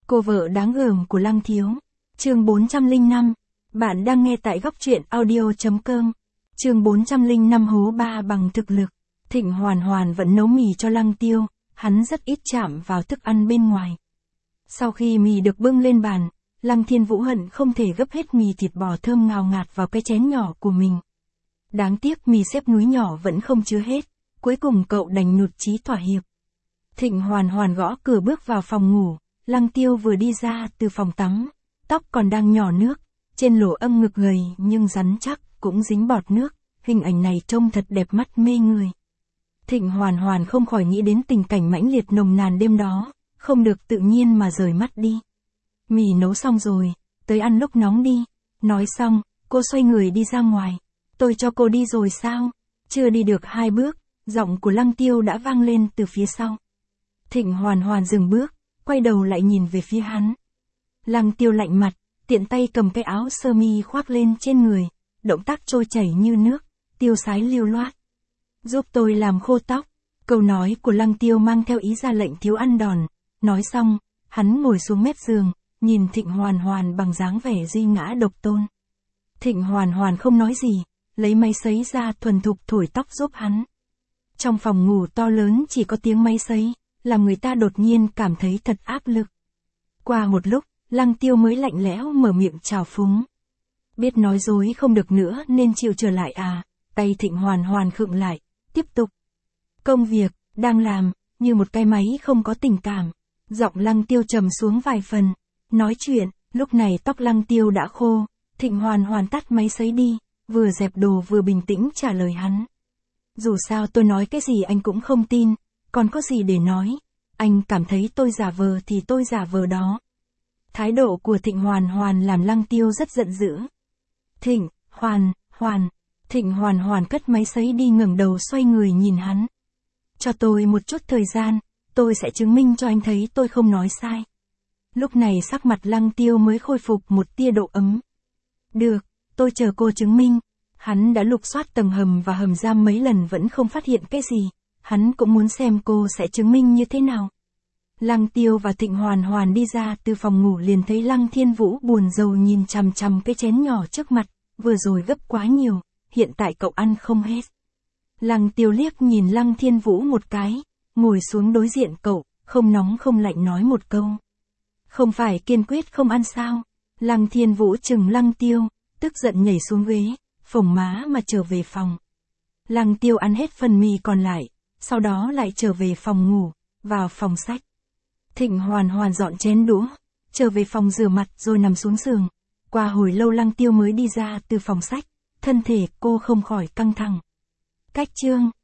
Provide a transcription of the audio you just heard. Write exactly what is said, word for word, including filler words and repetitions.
Cô vợ đáng gờm của Lăng Thiếu. Chương bốn trăm lẻ năm. Bạn đang nghe tại góc truyện audio chấm com. Chương bốn trăm lẻ năm hố ba bằng thực lực. Thịnh Hoàn Hoàn vẫn nấu mì cho Lăng Tiêu, hắn rất ít chạm vào thức ăn bên ngoài. Sau khi mì được bưng lên bàn, Lăng Thiên Vũ hận không thể gấp hết mì thịt bò thơm ngào ngạt vào cái chén nhỏ của mình. Đáng tiếc mì xếp núi nhỏ vẫn không chứa hết, cuối cùng cậu đành nhụt chí thỏa hiệp. Thịnh Hoàn Hoàn gõ cửa bước vào phòng ngủ, Lăng Tiêu vừa đi ra từ phòng tắm, tóc còn đang nhỏ nước, trên lỗ âm ngực gầy nhưng rắn chắc, cũng dính bọt nước, hình ảnh này trông thật đẹp mắt mê người. Thịnh Hoàn Hoàn không khỏi nghĩ đến tình cảnh mãnh liệt nồng nàn đêm đó, không được tự nhiên mà rời mắt đi. Mì nấu xong rồi, tới ăn lúc nóng đi. Nói xong, cô xoay người đi ra ngoài. Tôi cho cô đi rồi sao? Chưa đi được hai bước, giọng của Lăng Tiêu đã vang lên từ phía sau. Thịnh Hoàn Hoàn dừng bước, quay đầu lại nhìn về phía hắn. Lăng Tiêu lạnh mặt, tiện tay cầm cái áo sơ mi khoác lên trên người, động tác trôi chảy như nước, tiêu sái lưu loát. Giúp tôi làm khô tóc. Câu nói của Lăng Tiêu mang theo ý ra lệnh thiếu ăn đòn. Nói xong, hắn ngồi xuống mép giường, nhìn Thịnh Hoàn Hoàn bằng dáng vẻ duy ngã độc tôn. Thịnh Hoàn Hoàn không nói gì, lấy máy sấy ra thuần thục thổi tóc giúp hắn. Trong phòng ngủ to lớn chỉ có tiếng máy sấy, làm người ta đột nhiên cảm thấy thật áp lực. Qua một lúc, Lăng Tiêu mới lạnh lẽo mở miệng chào phúng. Biết nói dối không được nữa nên chịu trở lại à? Tay Thịnh Hoàn Hoàn khựng lại, tiếp tục. Công việc, đang làm, như một cái máy không có tình cảm. Giọng Lăng Tiêu trầm xuống vài phần. Nói chuyện, lúc này tóc Lăng Tiêu đã khô, Thịnh Hoàn Hoàn tắt máy sấy đi, vừa dẹp đồ vừa bình tĩnh trả lời hắn. Dù sao tôi nói cái gì anh cũng không tin, còn có gì để nói, anh cảm thấy tôi giả vờ thì tôi giả vờ đó. Thái độ của Thịnh Hoàn Hoàn làm Lăng Tiêu rất giận dữ. Thịnh, Hoàn, Hoàn, Thịnh Hoàn Hoàn cất máy sấy đi ngẩng đầu xoay người nhìn hắn. Cho tôi một chút thời gian, tôi sẽ chứng minh cho anh thấy tôi không nói sai. Lúc này sắc mặt Lăng Tiêu mới khôi phục một tia độ ấm. Được, tôi chờ cô chứng minh. Hắn đã lục soát tầng hầm và hầm giam mấy lần vẫn không phát hiện cái gì. Hắn cũng muốn xem cô sẽ chứng minh như thế nào. Lăng Tiêu và Thịnh Hoàn Hoàn đi ra từ phòng ngủ liền thấy Lăng Thiên Vũ buồn rầu nhìn chằm chằm cái chén nhỏ trước mặt, vừa rồi gấp quá nhiều, hiện tại cậu ăn không hết. Lăng Tiêu liếc nhìn Lăng Thiên Vũ một cái, ngồi xuống đối diện cậu, không nóng không lạnh nói một câu. Không phải kiên quyết không ăn sao? Lăng Thiên Vũ chừng Lăng Tiêu, tức giận nhảy xuống ghế, phồng má mà trở về phòng. Lăng Tiêu ăn hết phần mì còn lại, sau đó lại trở về phòng ngủ, vào phòng sách. Thịnh Hoàn Hoàn dọn chén đũa, trở về phòng rửa mặt rồi nằm xuống giường. Qua hồi lâu Lăng Tiêu mới đi ra từ phòng sách, thân thể cô không khỏi căng thẳng. Cách chương